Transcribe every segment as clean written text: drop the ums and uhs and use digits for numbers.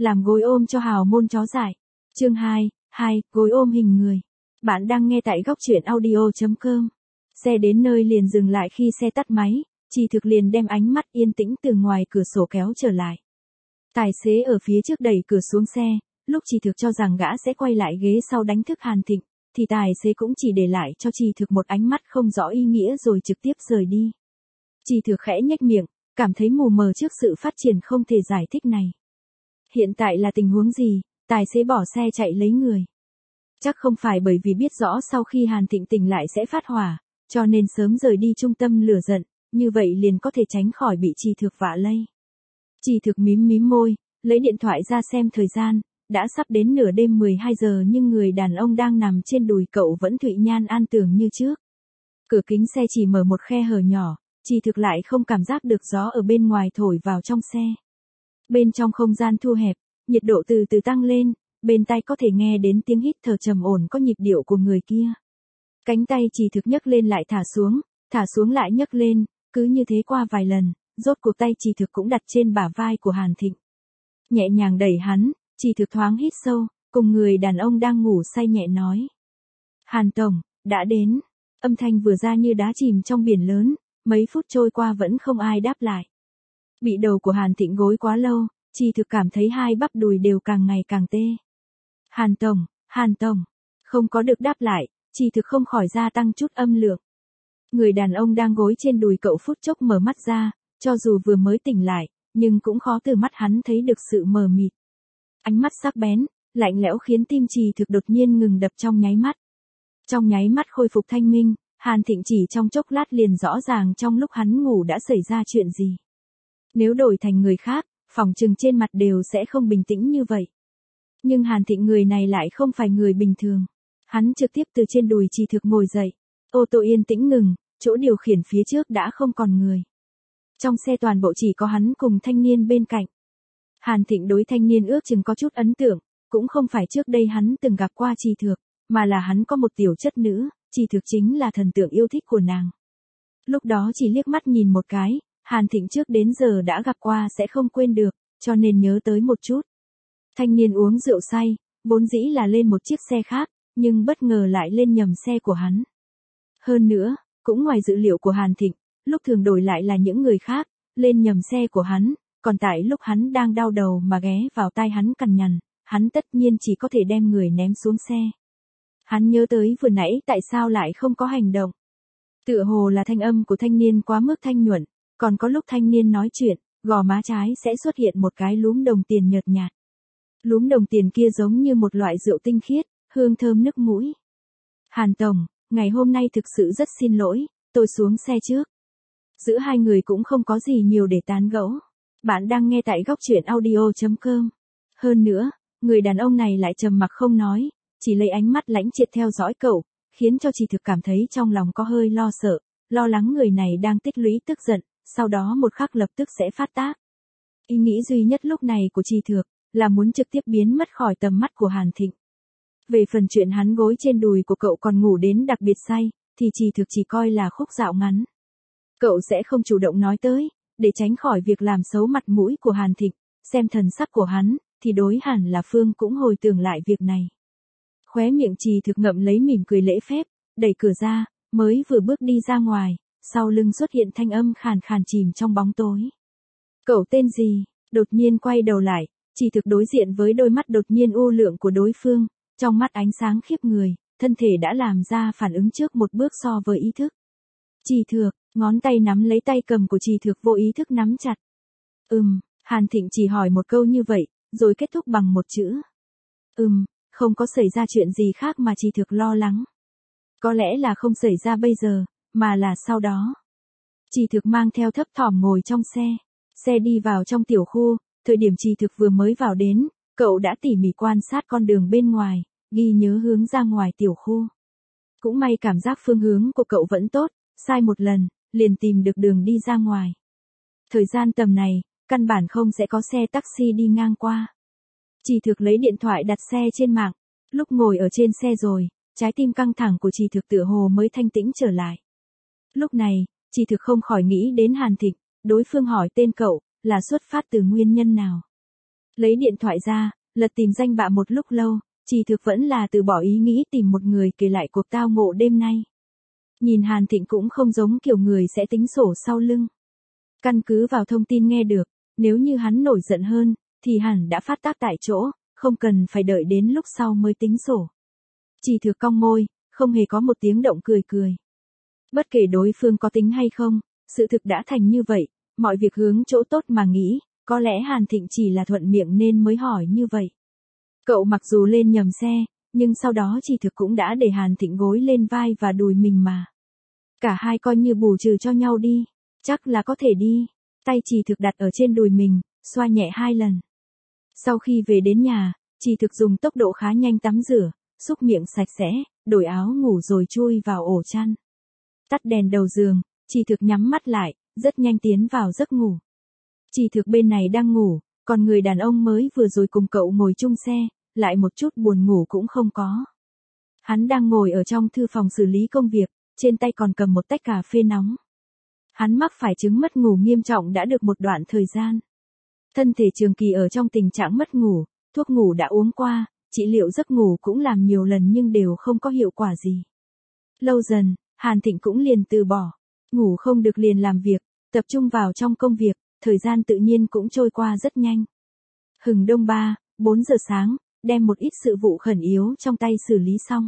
làm gối ôm cho hào môn chó dại. Chương 2, gối ôm hình người. Bạn đang nghe tại góc truyện audio.com. Xe đến nơi liền dừng lại khi xe tắt máy, Trì Thực liền đem ánh mắt yên tĩnh từ ngoài cửa sổ kéo trở lại. Tài xế ở phía trước đẩy cửa xuống xe, lúc Trì Thực cho rằng gã sẽ quay lại ghế sau đánh thức Hàn Thịnh, thì tài xế cũng chỉ để lại cho Trì Thực một ánh mắt không rõ ý nghĩa rồi trực tiếp rời đi. Trì Thực khẽ nhếch miệng, cảm thấy mù mờ trước sự phát triển không thể giải thích này. Hiện tại là tình huống gì? Tài xế bỏ xe chạy lấy người. Chắc không phải bởi vì biết rõ sau khi Hàn Thịnh tỉnh lại sẽ phát hỏa, cho nên sớm rời đi trung tâm lửa giận, như vậy liền có thể tránh khỏi bị Trì Thực vạ lây. Trì Thực mím mím môi, lấy điện thoại ra xem thời gian, đã sắp đến nửa đêm 12 giờ nhưng người đàn ông đang nằm trên đùi cậu vẫn thụy nhan an tường như trước. Cửa kính xe chỉ mở một khe hở nhỏ, Trì Thực lại không cảm giác được gió ở bên ngoài thổi vào trong xe. Bên trong không gian thu hẹp, nhiệt độ từ từ tăng lên, bên tai có thể nghe đến tiếng hít thở trầm ổn có nhịp điệu của người kia. Cánh tay Trì Thực nhấc lên lại thả xuống lại nhấc lên, cứ như thế qua vài lần, rốt cuộc tay Trì Thực cũng đặt trên bả vai của Hàn Thịnh. Nhẹ nhàng đẩy hắn, Trì Thực thoáng hít sâu, cùng người đàn ông đang ngủ say nhẹ nói. Hàn Tổng, đã đến. Âm thanh vừa ra như đá chìm trong biển lớn, mấy phút trôi qua vẫn không ai đáp lại. Bị đầu của Hàn Thịnh gối quá lâu, Trì Thực cảm thấy hai bắp đùi đều càng ngày càng tê. Hàn Tổng, không có được đáp lại, Trì Thực không khỏi gia tăng chút âm lượng. Người đàn ông đang gối trên đùi cậu phút chốc mở mắt ra, cho dù vừa mới tỉnh lại, nhưng cũng khó từ mắt hắn thấy được sự mờ mịt. Ánh mắt sắc bén, lạnh lẽo khiến tim Trì Thực đột nhiên ngừng đập trong nháy mắt. Trong nháy mắt khôi phục thanh minh, Hàn Thịnh chỉ trong chốc lát liền rõ ràng trong lúc hắn ngủ đã xảy ra chuyện gì. Nếu đổi thành người khác, phỏng chừng trên mặt đều sẽ không bình tĩnh như vậy. Nhưng Hàn Thịnh người này lại không phải người bình thường. Hắn trực tiếp từ trên đùi Trì Thực ngồi dậy. Ô tô yên tĩnh ngừng, chỗ điều khiển phía trước đã không còn người. Trong xe toàn bộ chỉ có hắn cùng thanh niên bên cạnh. Hàn Thịnh đối thanh niên ước chừng có chút ấn tượng, cũng không phải trước đây hắn từng gặp qua Trì Thực, mà là hắn có một tiểu chất nữ, Trì Thực chính là thần tượng yêu thích của nàng. Lúc đó chỉ liếc mắt nhìn một cái, Hàn Thịnh trước đến giờ đã gặp qua sẽ không quên được, cho nên nhớ tới một chút. Thanh niên uống rượu say, vốn dĩ là lên một chiếc xe khác, nhưng bất ngờ lại lên nhầm xe của hắn. Hơn nữa, cũng ngoài dự liệu của Hàn Thịnh, lúc thường đổi lại là những người khác, lên nhầm xe của hắn, còn tại lúc hắn đang đau đầu mà ghé vào tai hắn cằn nhằn, hắn tất nhiên chỉ có thể đem người ném xuống xe. Hắn nhớ tới vừa nãy tại sao lại không có hành động. Tựa hồ là thanh âm của thanh niên quá mức thanh nhuận, còn có lúc thanh niên nói chuyện, gò má trái sẽ xuất hiện một cái lúm đồng tiền nhợt nhạt. Lúm đồng tiền kia giống như một loại rượu tinh khiết, hương thơm nức mũi. Hàn Tổng, ngày hôm nay thực sự rất xin lỗi, tôi xuống xe trước. Giữa hai người cũng không có gì nhiều để tán gẫu. Bạn đang nghe tại góc truyện audio.com. Hơn nữa, người đàn ông này lại trầm mặc không nói, chỉ lấy ánh mắt lãnh triệt theo dõi cậu, khiến cho Trì Thực cảm thấy trong lòng có hơi lo sợ, lo lắng người này đang tích lũy tức giận, sau đó một khắc lập tức sẽ phát tác. Ý nghĩ duy nhất lúc này của Trì Thực là muốn trực tiếp biến mất khỏi tầm mắt của Hàn Thịnh. Về phần chuyện hắn gối trên đùi của cậu còn ngủ đến đặc biệt say, thì Trì Thực chỉ coi là khúc dạo ngắn. Cậu sẽ không chủ động nói tới, để tránh khỏi việc làm xấu mặt mũi của Hàn Thịnh, xem thần sắc của hắn, thì đối hẳn là Phương cũng hồi tưởng lại việc này. Khóe miệng Trì Thực ngậm lấy mỉm cười lễ phép, đẩy cửa ra, mới vừa bước đi ra ngoài, sau lưng xuất hiện thanh âm khàn khàn chìm trong bóng tối. Cậu tên gì? Đột nhiên quay đầu lại, Trì Thực đối diện với đôi mắt đột nhiên u lượng của đối phương, trong mắt ánh sáng khiếp người, thân thể đã làm ra phản ứng trước một bước so với ý thức. Trì Thực, ngón tay nắm lấy tay cầm của Trì Thực vô ý thức nắm chặt. Hàn Thịnh chỉ hỏi một câu như vậy, rồi kết thúc bằng một chữ. Không có xảy ra chuyện gì khác mà Trì Thực lo lắng. Có lẽ là không xảy ra bây giờ, mà là sau đó. Trì Thực mang theo thấp thỏm ngồi trong xe. Xe đi vào trong tiểu khu, thời điểm Trì Thực vừa mới vào đến, cậu đã tỉ mỉ quan sát con đường bên ngoài, ghi nhớ hướng ra ngoài tiểu khu. Cũng may cảm giác phương hướng của cậu vẫn tốt, sai một lần, liền tìm được đường đi ra ngoài. Thời gian tầm này, căn bản không sẽ có xe taxi đi ngang qua. Trì Thực lấy điện thoại đặt xe trên mạng, lúc ngồi ở trên xe rồi, trái tim căng thẳng của Trì Thực tựa hồ mới thanh tĩnh trở lại. Lúc này, Trì Thực không khỏi nghĩ đến Hàn Thịnh, đối phương hỏi tên cậu, là xuất phát từ nguyên nhân nào. Lấy điện thoại ra, lật tìm danh bạ một lúc lâu, Trì Thực vẫn là từ bỏ ý nghĩ tìm một người kể lại cuộc tao ngộ đêm nay. Nhìn Hàn Thịnh cũng không giống kiểu người sẽ tính sổ sau lưng. Căn cứ vào thông tin nghe được, nếu như hắn nổi giận hơn, thì hẳn đã phát tác tại chỗ, không cần phải đợi đến lúc sau mới tính sổ. Trì Thực cong môi, không hề có một tiếng động cười cười. Bất kể đối phương có tính hay không, sự thực đã thành như vậy, mọi việc hướng chỗ tốt mà nghĩ, có lẽ Hàn Thịnh chỉ là thuận miệng nên mới hỏi như vậy. Cậu mặc dù lên nhầm xe, nhưng sau đó Trì Thực cũng đã để Hàn Thịnh gối lên vai và đùi mình mà. Cả hai coi như bù trừ cho nhau đi, chắc là có thể đi. Tay Trì Thực đặt ở trên đùi mình, xoa nhẹ 2 lần. Sau khi về đến nhà, Trì Thực dùng tốc độ khá nhanh tắm rửa, xúc miệng sạch sẽ, đổi áo ngủ rồi chui vào ổ chăn. Tắt đèn đầu giường, Trì Thực nhắm mắt lại, rất nhanh tiến vào giấc ngủ. Trì Thực bên này đang ngủ, còn người đàn ông mới vừa rồi cùng cậu ngồi chung xe, lại một chút buồn ngủ cũng không có. Hắn đang ngồi ở trong thư phòng xử lý công việc, trên tay còn cầm một tách cà phê nóng. Hắn mắc phải chứng mất ngủ nghiêm trọng đã được một đoạn thời gian. Thân thể trường kỳ ở trong tình trạng mất ngủ, thuốc ngủ đã uống qua, trị liệu giấc ngủ cũng làm nhiều lần nhưng đều không có hiệu quả gì. Lâu dần, Hàn Thịnh cũng liền từ bỏ. Ngủ không được liền làm việc, tập trung vào trong công việc, thời gian tự nhiên cũng trôi qua rất nhanh. Hừng đông 4 giờ sáng, đem một ít sự vụ khẩn yếu trong tay xử lý xong.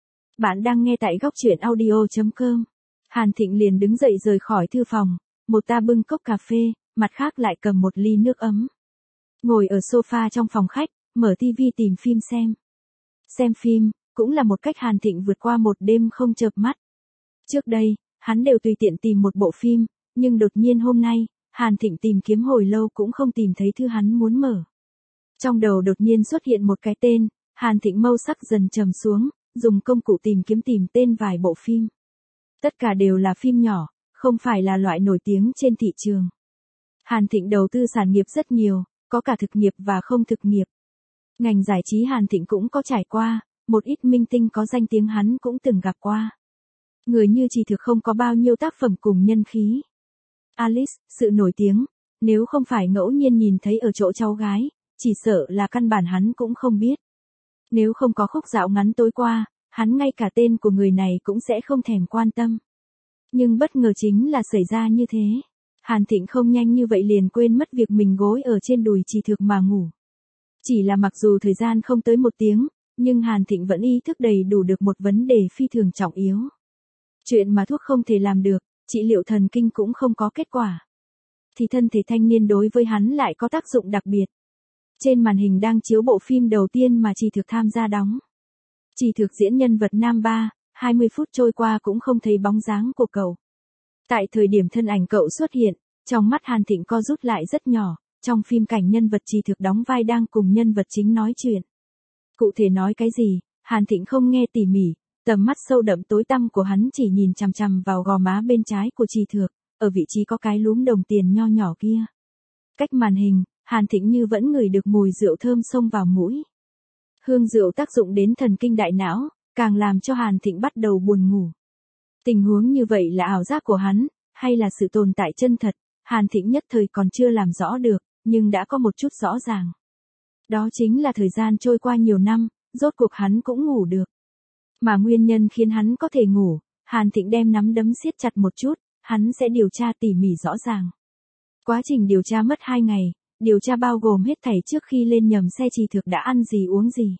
Bạn đang nghe tại góc truyện audio.com. Hàn Thịnh liền đứng dậy rời khỏi thư phòng, một ta bưng cốc cà phê, mặt khác lại cầm một ly nước ấm. Ngồi ở sofa trong phòng khách, mở tivi tìm phim xem. Xem phim, cũng là một cách Hàn Thịnh vượt qua một đêm không chợp mắt. Trước đây, hắn đều tùy tiện tìm một bộ phim, nhưng đột nhiên hôm nay, Hàn Thịnh tìm kiếm hồi lâu cũng không tìm thấy thứ hắn muốn mở. Trong đầu đột nhiên xuất hiện một cái tên, Hàn Thịnh mâu sắc dần trầm xuống, dùng công cụ tìm kiếm tìm tên vài bộ phim. Tất cả đều là phim nhỏ, không phải là loại nổi tiếng trên thị trường. Hàn Thịnh đầu tư sản nghiệp rất nhiều, có cả thực nghiệp và không thực nghiệp. Ngành giải trí Hàn Thịnh cũng có trải qua, một ít minh tinh có danh tiếng hắn cũng từng gặp qua. Người như Trì Thực không có bao nhiêu tác phẩm cùng nhân khí. Alice, sự nổi tiếng, nếu không phải ngẫu nhiên nhìn thấy ở chỗ cháu gái, chỉ sợ là căn bản hắn cũng không biết. Nếu không có khúc dạo ngắn tối qua, hắn ngay cả tên của người này cũng sẽ không thèm quan tâm. Nhưng bất ngờ chính là xảy ra như thế. Hàn Thịnh không nhanh như vậy liền quên mất việc mình gối ở trên đùi Trì Thực mà ngủ. Chỉ là mặc dù thời gian không tới 1 tiếng, nhưng Hàn Thịnh vẫn ý thức đầy đủ được một vấn đề phi thường trọng yếu. Chuyện mà thuốc không thể làm được, trị liệu thần kinh cũng không có kết quả. Thì thân thể thanh niên đối với hắn lại có tác dụng đặc biệt. Trên màn hình đang chiếu bộ phim đầu tiên mà Trì Thực tham gia đóng. Trì Thực diễn nhân vật nam 20 phút trôi qua cũng không thấy bóng dáng của cậu. Tại thời điểm thân ảnh cậu xuất hiện, trong mắt Hàn Thịnh co rút lại rất nhỏ, trong phim cảnh nhân vật Trì Thực đóng vai đang cùng nhân vật chính nói chuyện. Cụ thể nói cái gì, Hàn Thịnh không nghe tỉ mỉ, tầm mắt sâu đậm tối tăm của hắn chỉ nhìn chằm chằm vào gò má bên trái của Trì Thực, ở vị trí có cái lúm đồng tiền nho nhỏ kia. Cách màn hình, Hàn Thịnh như vẫn ngửi được mùi rượu thơm xông vào mũi. Hương rượu tác dụng đến thần kinh đại não, càng làm cho Hàn Thịnh bắt đầu buồn ngủ. Tình huống như vậy là ảo giác của hắn, hay là sự tồn tại chân thật, Hàn Thịnh nhất thời còn chưa làm rõ được, nhưng đã có một chút rõ ràng. Đó chính là thời gian trôi qua nhiều năm, rốt cuộc hắn cũng ngủ được. Mà nguyên nhân khiến hắn có thể ngủ, Hàn Thịnh đem nắm đấm siết chặt một chút, hắn sẽ điều tra tỉ mỉ rõ ràng. Quá trình điều tra mất 2 ngày, điều tra bao gồm hết thảy trước khi lên nhầm xe Trì Thực đã ăn gì uống gì.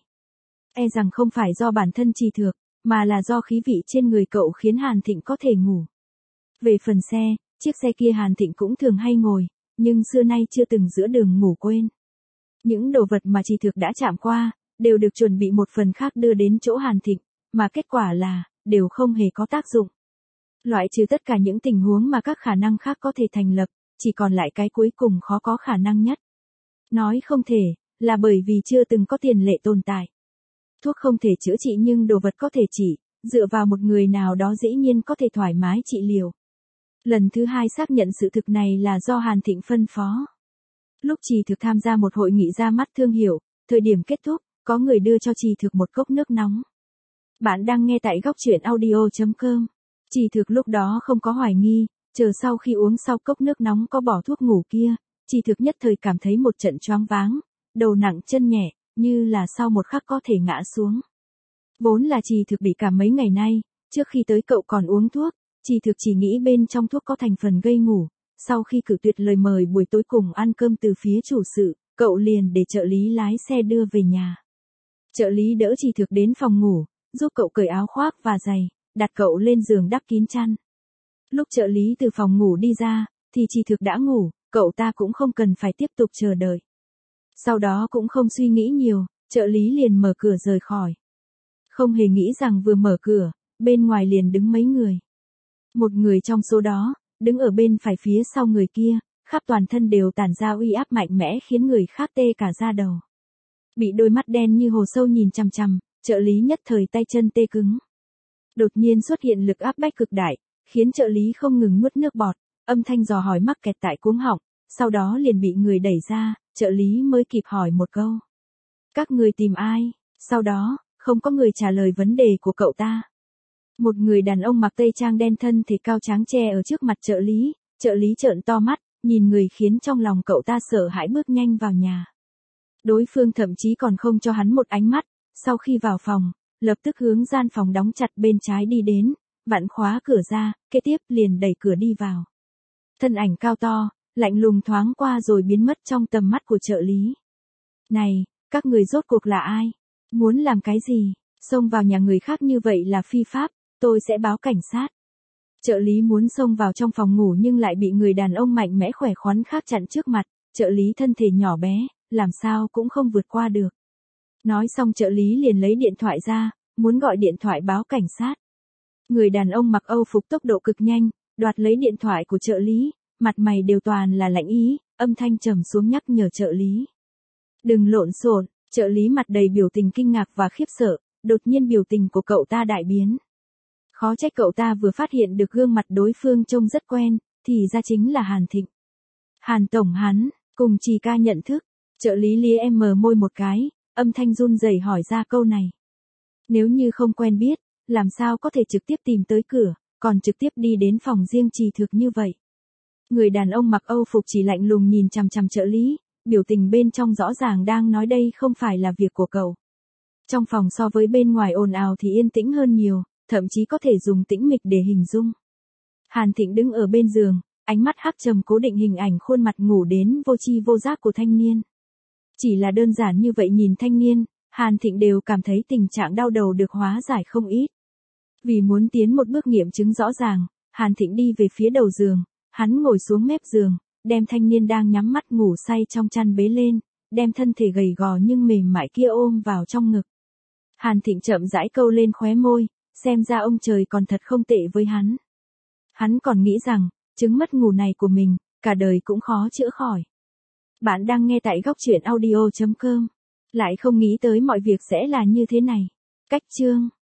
E rằng không phải do bản thân Trì Thực, mà là do khí vị trên người cậu khiến Hàn Thịnh có thể ngủ. Về phần xe, chiếc xe kia Hàn Thịnh cũng thường hay ngồi, nhưng xưa nay chưa từng giữa đường ngủ quên. Những đồ vật mà Trì Thực đã chạm qua, đều được chuẩn bị một phần khác đưa đến chỗ Hàn Thịnh, mà kết quả là, đều không hề có tác dụng. Loại trừ tất cả những tình huống mà các khả năng khác có thể thành lập, chỉ còn lại cái cuối cùng khó có khả năng nhất. Nói không thể, là bởi vì chưa từng có tiền lệ tồn tại. Thuốc không thể chữa trị nhưng đồ vật có thể trị, dựa vào một người nào đó dĩ nhiên có thể thoải mái trị liệu. Lần thứ 2 xác nhận sự thực này là do Hàn Thịnh phân phó. Lúc Trì Thực tham gia một hội nghị ra mắt thương hiệu, thời điểm kết thúc, có người đưa cho Trì Thực một cốc nước nóng. Bạn đang nghe tại góc truyện audio.com. Trì Thực lúc đó không có hoài nghi, chờ sau khi uống sau cốc nước nóng có bỏ thuốc ngủ kia, Trì Thực nhất thời cảm thấy một trận choáng váng, đầu nặng chân nhẹ, như là sau một khắc có thể ngã xuống. Vốn là Trì Thực bị cảm mấy ngày nay, trước khi tới cậu còn uống thuốc, Trì Thực chỉ nghĩ bên trong thuốc có thành phần gây ngủ, sau khi cự tuyệt lời mời buổi tối cùng ăn cơm từ phía chủ sự, cậu liền để trợ lý lái xe đưa về nhà. Trợ lý đỡ Trì Thực đến phòng ngủ, giúp cậu cởi áo khoác và giày, đặt cậu lên giường đắp kín chăn. Lúc trợ lý từ phòng ngủ đi ra, thì Trì Thực đã ngủ, cậu ta cũng không cần phải tiếp tục chờ đợi. Sau đó cũng không suy nghĩ nhiều, trợ lý liền mở cửa rời khỏi. Không hề nghĩ rằng vừa mở cửa, bên ngoài liền đứng mấy người. Một người trong số đó, đứng ở bên phải phía sau người kia, khắp toàn thân đều tản ra uy áp mạnh mẽ khiến người khác tê cả da đầu. Bị đôi mắt đen như hồ sâu nhìn chằm chằm, trợ lý nhất thời tay chân tê cứng. Đột nhiên xuất hiện lực áp bách cực đại, khiến trợ lý không ngừng nuốt nước bọt, âm thanh dò hỏi mắc kẹt tại cuống họng, sau đó liền bị người đẩy ra, trợ lý mới kịp hỏi một câu. Các người tìm ai? Sau đó, không có người trả lời vấn đề của cậu ta. Một người đàn ông mặc tây trang đen thân thể cao tráng che ở trước mặt trợ lý trợn to mắt, nhìn người khiến trong lòng cậu ta sợ hãi bước nhanh vào nhà. Đối phương thậm chí còn không cho hắn một ánh mắt, sau khi vào phòng, lập tức hướng gian phòng đóng chặt bên trái đi đến, vặn khóa cửa ra, kế tiếp liền đẩy cửa đi vào. Thân ảnh cao to, lạnh lùng thoáng qua rồi biến mất trong tầm mắt của trợ lý. Này, các người rốt cuộc là ai? Muốn làm cái gì? Xông vào nhà người khác như vậy là phi pháp, tôi sẽ báo cảnh sát. Trợ lý muốn xông vào trong phòng ngủ nhưng lại bị người đàn ông mạnh mẽ khỏe khoắn khác chặn trước mặt, trợ lý thân thể nhỏ bé, làm sao cũng không vượt qua được. Nói xong trợ lý liền lấy điện thoại ra, muốn gọi điện thoại báo cảnh sát. Người đàn ông mặc Âu phục tốc độ cực nhanh, đoạt lấy điện thoại của trợ lý, mặt mày đều toàn là lạnh ý, âm thanh trầm xuống nhắc nhở trợ lý. Đừng lộn xộn, trợ lý mặt đầy biểu tình kinh ngạc và khiếp sợ, đột nhiên biểu tình của cậu ta đại biến. Khó trách cậu ta vừa phát hiện được gương mặt đối phương trông rất quen, thì ra chính là Hàn Thịnh. Hàn tổng hắn, cùng Trì ca nhận thức, trợ lý lia môi một cái, âm thanh run rẩy hỏi ra câu này. Nếu như không quen biết, làm sao có thể trực tiếp tìm tới cửa, còn trực tiếp đi đến phòng riêng Trì Thực như vậy. Người đàn ông mặc Âu phục chỉ lạnh lùng nhìn chằm chằm trợ lý, biểu tình bên trong rõ ràng đang nói đây không phải là việc của cậu. Trong phòng so với bên ngoài ồn ào thì yên tĩnh hơn nhiều, thậm chí có thể dùng tĩnh mịch để hình dung. Hàn Thịnh đứng ở bên giường, ánh mắt hắc trầm cố định hình ảnh khuôn mặt ngủ đến vô tri vô giác của thanh niên. Chỉ là đơn giản như vậy nhìn thanh niên, Hàn Thịnh đều cảm thấy tình trạng đau đầu được hóa giải không ít. Vì muốn tiến một bước nghiệm chứng rõ ràng, Hàn Thịnh đi về phía đầu giường, hắn ngồi xuống mép giường, đem thanh niên đang nhắm mắt ngủ say trong chăn bế lên, đem thân thể gầy gò nhưng mềm mại kia ôm vào trong ngực. Hàn Thịnh chậm rãi câu lên khóe môi, xem ra ông trời còn thật không tệ với hắn. Hắn còn nghĩ rằng, chứng mất ngủ này của mình, cả đời cũng khó chữa khỏi. Bạn đang nghe tại góc truyện audio.com. Lại không nghĩ tới mọi việc sẽ là như thế này. Cách chương